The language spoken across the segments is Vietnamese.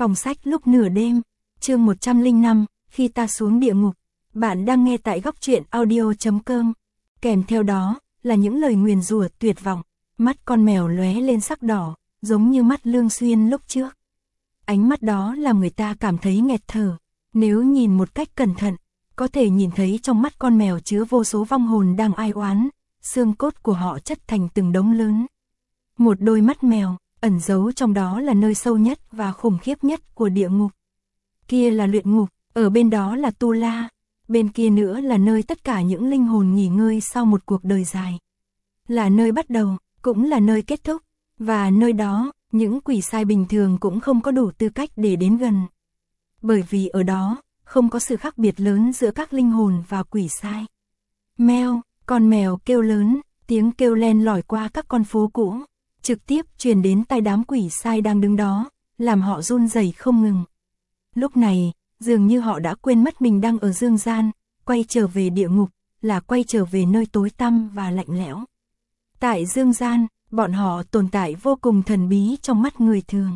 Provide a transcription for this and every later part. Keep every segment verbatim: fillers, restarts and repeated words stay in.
Phòng sách lúc nửa đêm, chương một trăm lẻ năm, khi ta xuống địa ngục. Bạn đang nghe tại góc truyện audio chấm com. Kèm theo đó là những lời nguyền rủa tuyệt vọng. Mắt con mèo lóe lên sắc đỏ, giống như mắt Lương Xuyên lúc trước. Ánh mắt đó làm người ta cảm thấy nghẹt thở. Nếu nhìn một cách cẩn thận, có thể nhìn thấy trong mắt con mèo chứa vô số vong hồn đang ai oán, xương cốt của họ chất thành từng đống lớn. Một đôi mắt mèo, ẩn giấu trong đó là nơi sâu nhất và khủng khiếp nhất của địa ngục. Kia là luyện ngục, ở bên đó là Tu La, bên kia nữa là nơi tất cả những linh hồn nghỉ ngơi sau một cuộc đời dài. Là nơi bắt đầu, cũng là nơi kết thúc, và nơi đó, những quỷ sai bình thường cũng không có đủ tư cách để đến gần. Bởi vì ở đó, không có sự khác biệt lớn giữa các linh hồn và quỷ sai. Meo, con mèo kêu lớn, tiếng kêu len lỏi qua các con phố cũ, trực tiếp truyền đến tai đám quỷ sai đang đứng đó, làm họ run rẩy không ngừng. Lúc này, dường như họ đã quên mất mình đang ở dương gian, quay trở về địa ngục, là quay trở về nơi tối tăm và lạnh lẽo. Tại dương gian, bọn họ tồn tại vô cùng thần bí trong mắt người thường.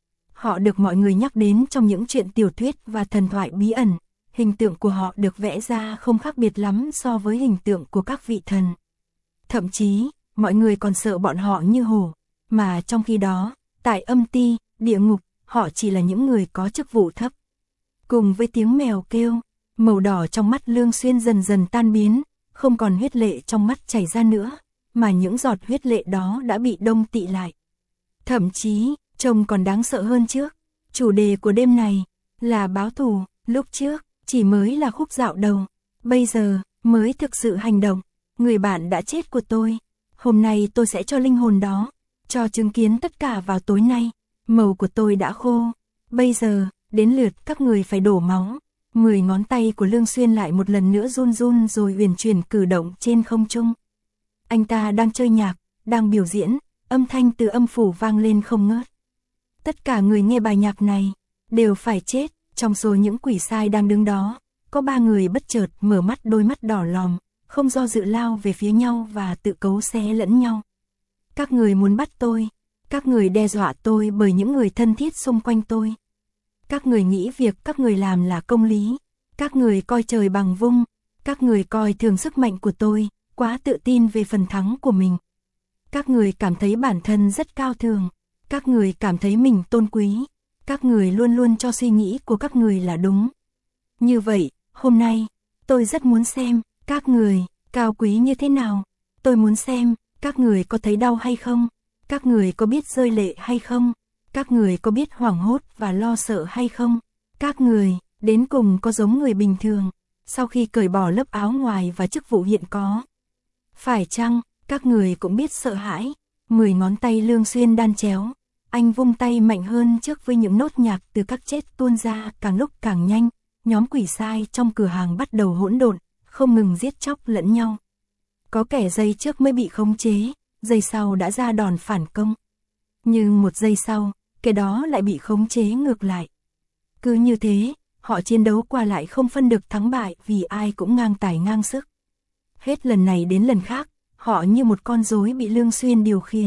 Họ được mọi người nhắc đến trong những chuyện tiểu thuyết và thần thoại bí ẩn, hình tượng của họ được vẽ ra không khác biệt lắm so với hình tượng của các vị thần. Thậm chí, mọi người còn sợ bọn họ như hổ, mà trong khi đó, tại âm ti, địa ngục, họ chỉ là những người có chức vụ thấp. Cùng với tiếng mèo kêu, màu đỏ trong mắt Lương Xuyên dần dần tan biến, không còn huyết lệ trong mắt chảy ra nữa, mà những giọt huyết lệ đó đã bị đông tị lại. Thậm chí, trông còn đáng sợ hơn trước. Chủ đề của đêm này là báo thù, lúc trước chỉ mới là khúc dạo đầu, bây giờ mới thực sự hành động. Người bạn đã chết của tôi, hôm nay tôi sẽ cho linh hồn đó, cho chứng kiến tất cả vào tối nay. Màu của tôi đã khô, bây giờ đến lượt các người phải đổ máu. Mười ngón tay của Lương Xuyên lại một lần nữa run run rồi uyển chuyển cử động trên không trung. Anh ta đang chơi nhạc, đang biểu diễn, âm thanh từ âm phủ vang lên không ngớt. Tất cả người nghe bài nhạc này đều phải chết. Trong số những quỷ sai đang đứng đó, có ba người bất chợt mở mắt, đôi mắt đỏ lòm, không do dự lao về phía nhau và tự cấu xé lẫn nhau. Các người muốn bắt tôi, các người đe dọa tôi bởi những người thân thiết xung quanh tôi. Các người nghĩ việc các người làm là công lý, các người coi trời bằng vung, các người coi thường sức mạnh của tôi, quá tự tin về phần thắng của mình. Các người cảm thấy bản thân rất cao thường, các người cảm thấy mình tôn quý, các người luôn luôn cho suy nghĩ của các người là đúng. Như vậy, hôm nay, tôi rất muốn xem các người cao quý như thế nào. Tôi muốn xem các người có thấy đau hay không, các người có biết rơi lệ hay không, các người có biết hoảng hốt và lo sợ hay không, các người đến cùng có giống người bình thường sau khi cởi bỏ lớp áo ngoài và chức vụ hiện có. Phải chăng các người cũng biết sợ hãi? Mười ngón tay Lương Xuyên đan chéo, anh vung tay mạnh hơn trước với những nốt nhạc từ các chết tuôn ra càng lúc càng nhanh. Nhóm quỷ sai trong cửa hàng bắt đầu hỗn độn, không ngừng giết chóc lẫn nhau. Có kẻ giây trước mới bị khống chế, giây sau đã ra đòn phản công. Nhưng một giây sau, kẻ đó lại bị khống chế ngược lại. Cứ như thế, họ chiến đấu qua lại không phân được thắng bại vì ai cũng ngang tài ngang sức. Hết lần này đến lần khác, họ như một con rối bị Lương Xuyên điều khiển.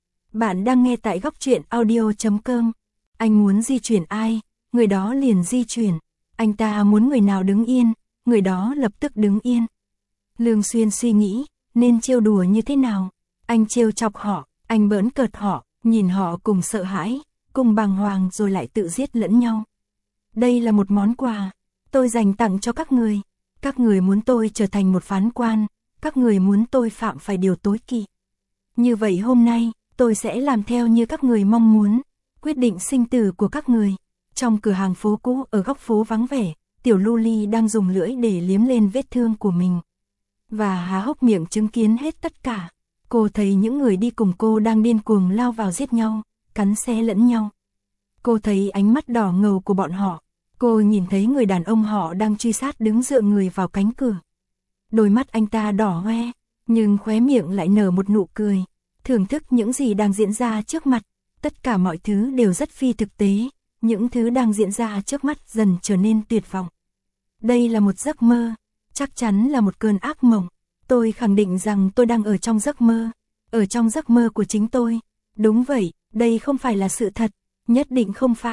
Bạn đang nghe tại góc truyện audio chấm com. Anh muốn di chuyển ai, người đó liền di chuyển. Anh ta muốn người nào đứng yên, người đó lập tức đứng yên. Lương Xuyên suy nghĩ, nên trêu đùa như thế nào? Anh trêu chọc họ, anh bỡn cợt họ, nhìn họ cùng sợ hãi, cùng bàng hoàng rồi lại tự giết lẫn nhau. Đây là một món quà, tôi dành tặng cho các người. Các người muốn tôi trở thành một phán quan, các người muốn tôi phạm phải điều tối kỵ. Như vậy hôm nay, tôi sẽ làm theo như các người mong muốn, quyết định sinh tử của các người. Trong cửa hàng phố cũ ở góc phố vắng vẻ, Tiểu Luli đang dùng lưỡi để liếm lên vết thương của mình. Và há hốc miệng chứng kiến hết tất cả. Cô thấy những người đi cùng cô đang điên cuồng lao vào giết nhau, cắn xé lẫn nhau. Cô thấy ánh mắt đỏ ngầu của bọn họ. Cô nhìn thấy người đàn ông họ đang truy sát đứng dựa người vào cánh cửa. Đôi mắt anh ta đỏ hoe, nhưng khóe miệng lại nở một nụ cười. Thưởng thức những gì đang diễn ra trước mặt. Tất cả mọi thứ đều rất phi thực tế. Những thứ đang diễn ra trước mắt dần trở nên tuyệt vọng. Đây là một giấc mơ, chắc chắn là một cơn ác mộng. Tôi khẳng định rằng tôi đang ở trong giấc mơ, ở trong giấc mơ của chính tôi. Đúng vậy, đây không phải là sự thật, nhất định không phải.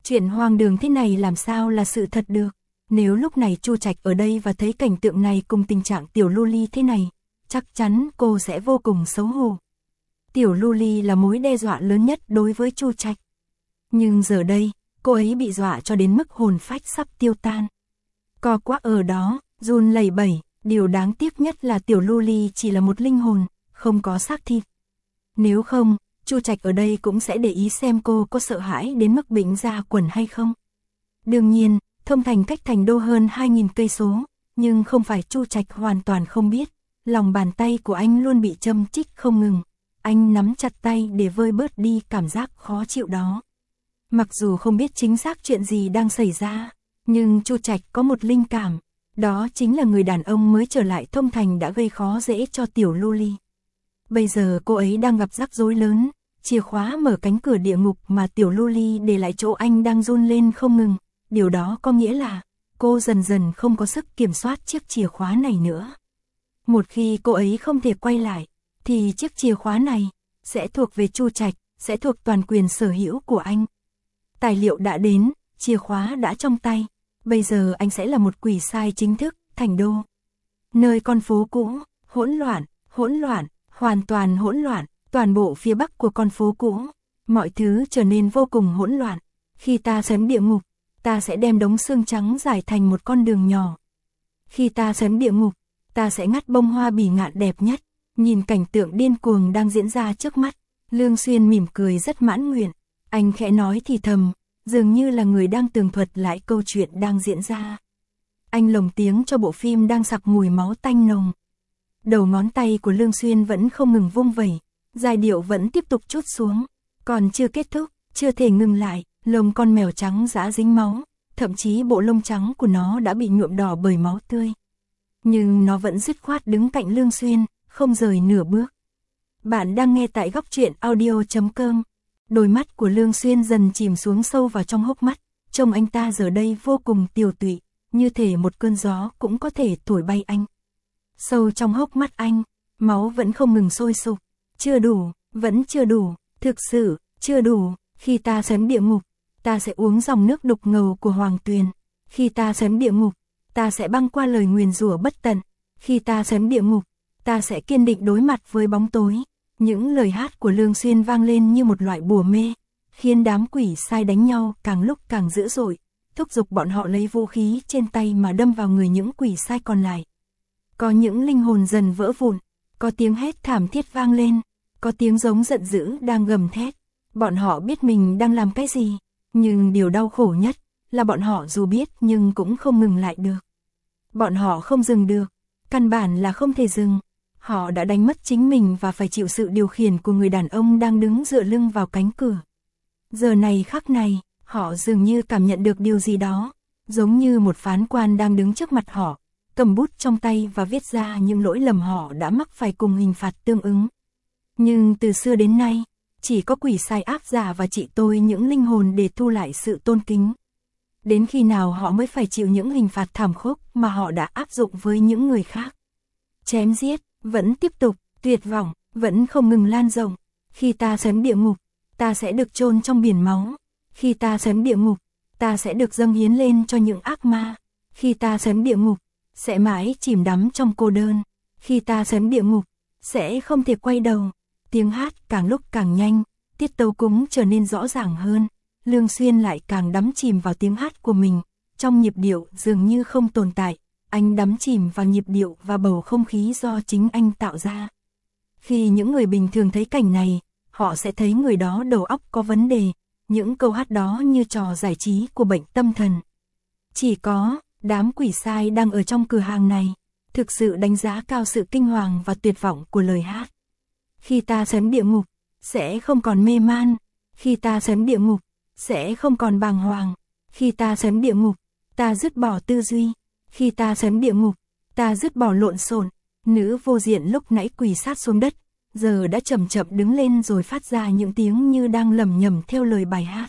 Chuyện hoang đường thế này làm sao là sự thật được. Nếu lúc này Chu Trạch ở đây và thấy cảnh tượng này cùng tình trạng tiểu Luli thế này, chắc chắn cô sẽ vô cùng xấu hổ. Tiểu Luli là mối đe dọa lớn nhất đối với Chu Trạch. Nhưng giờ đây, cô ấy bị dọa cho đến mức hồn phách sắp tiêu tan. Co quắp ở đó, run lẩy bẩy, điều đáng tiếc nhất là tiểu Luli chỉ là một linh hồn, không có xác thịt. Nếu không, Chu Trạch ở đây cũng sẽ để ý xem cô có sợ hãi đến mức bệnh ra quần hay không. Đương nhiên, Thông Thành cách thành đô hơn hai nghìn cây số, nhưng không phải Chu Trạch hoàn toàn không biết, lòng bàn tay của anh luôn bị châm chích không ngừng. Anh nắm chặt tay để vơi bớt đi cảm giác khó chịu đó. Mặc dù không biết chính xác chuyện gì đang xảy ra, nhưng Chu Trạch có một linh cảm, đó chính là người đàn ông mới trở lại Thông Thành đã gây khó dễ cho tiểu Luli. Bây giờ cô ấy đang gặp rắc rối lớn, chìa khóa mở cánh cửa địa ngục mà tiểu Luli để lại chỗ anh đang run lên không ngừng, điều đó có nghĩa là cô dần dần không có sức kiểm soát chiếc chìa khóa này nữa. Một khi cô ấy không thể quay lại, thì chiếc chìa khóa này sẽ thuộc về Chu Trạch, sẽ thuộc toàn quyền sở hữu của anh. Tài liệu đã đến, chìa khóa đã trong tay, bây giờ anh sẽ là một quỷ sai chính thức, thành đô. Nơi con phố cũ, hỗn loạn, hỗn loạn, hoàn toàn hỗn loạn, toàn bộ phía bắc của con phố cũ, mọi thứ trở nên vô cùng hỗn loạn. Khi ta sấn địa ngục, ta sẽ đem đống xương trắng giải thành một con đường nhỏ. Khi ta sấn địa ngục, ta sẽ ngắt bông hoa bỉ ngạn đẹp nhất. Nhìn cảnh tượng điên cuồng đang diễn ra trước mắt, Lương Xuyên mỉm cười rất mãn nguyện. Anh khẽ nói thì thầm, dường như là người đang tường thuật lại câu chuyện đang diễn ra. Anh lồng tiếng cho bộ phim đang sặc mùi máu tanh nồng. Đầu ngón tay của Lương Xuyên vẫn không ngừng vung vẩy, giai điệu vẫn tiếp tục trút xuống. Còn chưa kết thúc, chưa thể ngừng lại, lông con mèo trắng dã dính máu, thậm chí bộ lông trắng của nó đã bị nhuộm đỏ bởi máu tươi. Nhưng nó vẫn dứt khoát đứng cạnh Lương Xuyên, không rời nửa bước. Bạn đang nghe tại góc truyện audio chấm com. Đôi mắt của Lương Xuyên dần chìm xuống sâu vào trong hốc mắt, trông anh ta giờ đây vô cùng tiều tụy, như thể một cơn gió cũng có thể thổi bay anh. Sâu trong hốc mắt anh, máu vẫn không ngừng sôi sục, chưa đủ, vẫn chưa đủ, thực sự, chưa đủ. Khi ta sấn địa ngục, ta sẽ uống dòng nước đục ngầu của Hoàng Tuyền. Khi ta sấn địa ngục, ta sẽ băng qua lời nguyền rủa bất tận. Khi ta sấn địa ngục, ta sẽ kiên định đối mặt với bóng tối. Những lời hát của Lương Xuyên vang lên như một loại bùa mê, khiến đám quỷ sai đánh nhau càng lúc càng dữ dội, thúc giục bọn họ lấy vũ khí trên tay mà đâm vào người những quỷ sai còn lại. Có những linh hồn dần vỡ vụn, có tiếng hét thảm thiết vang lên, có tiếng giống giận dữ đang gầm thét. Bọn họ biết mình đang làm cái gì, nhưng điều đau khổ nhất là bọn họ dù biết nhưng cũng không ngừng lại được. Bọn họ không dừng được, căn bản là không thể dừng. Họ đã đánh mất chính mình và phải chịu sự điều khiển của người đàn ông đang đứng dựa lưng vào cánh cửa. Giờ này khắc này, họ dường như cảm nhận được điều gì đó, giống như một phán quan đang đứng trước mặt họ, cầm bút trong tay và viết ra những lỗi lầm họ đã mắc phải cùng hình phạt tương ứng. Nhưng từ xưa đến nay, chỉ có quỷ sai áp giả và trị tôi những linh hồn để thu lại sự tôn kính. Đến khi nào họ mới phải chịu những hình phạt thảm khốc mà họ đã áp dụng với những người khác. Chém giết vẫn tiếp tục, tuyệt vọng vẫn không ngừng lan rộng. Khi ta sấn địa ngục, ta sẽ được chôn trong biển máu. Khi ta sấn địa ngục, ta sẽ được dâng hiến lên cho những ác ma. Khi ta sấn địa ngục, sẽ mãi chìm đắm trong cô đơn. Khi ta sấn địa ngục, sẽ không thể quay đầu. Tiếng hát càng lúc càng nhanh, tiết tấu cũng trở nên rõ ràng hơn. Lương Xuyên lại càng đắm chìm vào tiếng hát của mình, trong nhịp điệu dường như không tồn tại. Anh đắm chìm vào nhịp điệu và bầu không khí do chính anh tạo ra. Khi những người bình thường thấy cảnh này, họ sẽ thấy người đó đầu óc có vấn đề, những câu hát đó như trò giải trí của bệnh tâm thần. Chỉ có đám quỷ sai đang ở trong cửa hàng này, thực sự đánh giá cao sự kinh hoàng và tuyệt vọng của lời hát. Khi ta sấn địa ngục, sẽ không còn mê man. Khi ta sấn địa ngục, sẽ không còn bàng hoàng. Khi ta sấn địa ngục, ta dứt bỏ tư duy. Khi ta sấn địa ngục, ta dứt bỏ lộn xộn. Nữ vô diện lúc nãy quỳ sát xuống đất, giờ đã chậm chậm đứng lên rồi phát ra những tiếng như đang lẩm nhẩm theo lời bài hát.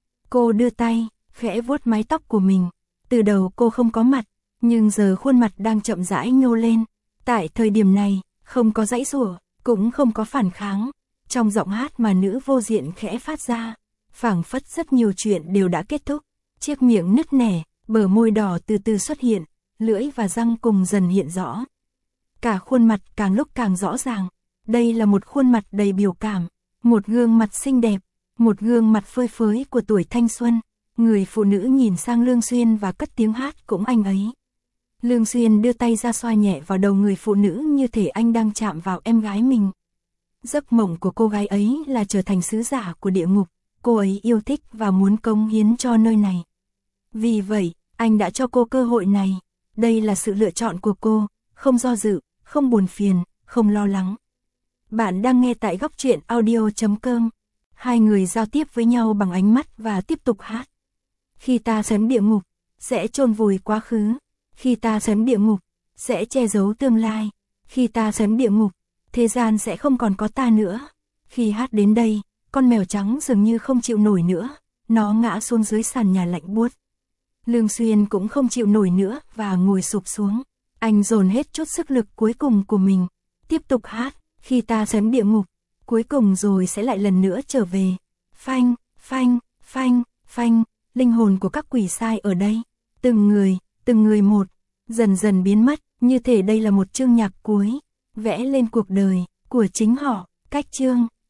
Cô đưa tay, khẽ vuốt mái tóc của mình. Từ đầu cô không có mặt, nhưng giờ khuôn mặt đang chậm rãi nhô lên. Tại thời điểm này, không có giãy giụa, cũng không có phản kháng. Trong giọng hát mà nữ vô diện khẽ phát ra, phảng phất rất nhiều chuyện đều đã kết thúc. Chiếc miệng nứt nẻ, bờ môi đỏ từ từ xuất hiện, lưỡi và răng cùng dần hiện rõ. Cả khuôn mặt càng lúc càng rõ ràng. Đây là một khuôn mặt đầy biểu cảm, một gương mặt xinh đẹp, một gương mặt phơi phới của tuổi thanh xuân. Người phụ nữ nhìn sang Lương Xuyên và cất tiếng hát cũng anh ấy. Lương Xuyên đưa tay ra xoa nhẹ vào đầu người phụ nữ như thể anh đang chạm vào em gái mình. Giấc mộng của cô gái ấy là trở thành sứ giả của địa ngục, cô ấy yêu thích và muốn cống hiến cho nơi này. Vì vậy, anh đã cho cô cơ hội này. Đây là sự lựa chọn của cô, không do dự, không buồn phiền, không lo lắng. Bạn đang nghe tại góc truyện audio chấm com. Hai người giao tiếp với nhau bằng ánh mắt và tiếp tục hát. Khi ta xém địa ngục, sẽ chôn vùi quá khứ. Khi ta xém địa ngục, sẽ che giấu tương lai. Khi ta xém địa ngục, thế gian sẽ không còn có ta nữa. Khi hát đến đây, con mèo trắng dường như không chịu nổi nữa. Nó ngã xuống dưới sàn nhà lạnh buốt. Lương Xuyên cũng không chịu nổi nữa và ngồi sụp xuống. Anh dồn hết chút sức lực cuối cùng của mình. Tiếp tục hát, khi ta xém địa ngục, cuối cùng rồi sẽ lại lần nữa trở về. Phanh, phanh, phanh, phanh, linh hồn của các quỷ sai ở đây. Từng người, từng người một, dần dần biến mất, như thể đây là một chương nhạc cuối, vẽ lên cuộc đời của chính họ. Cách chương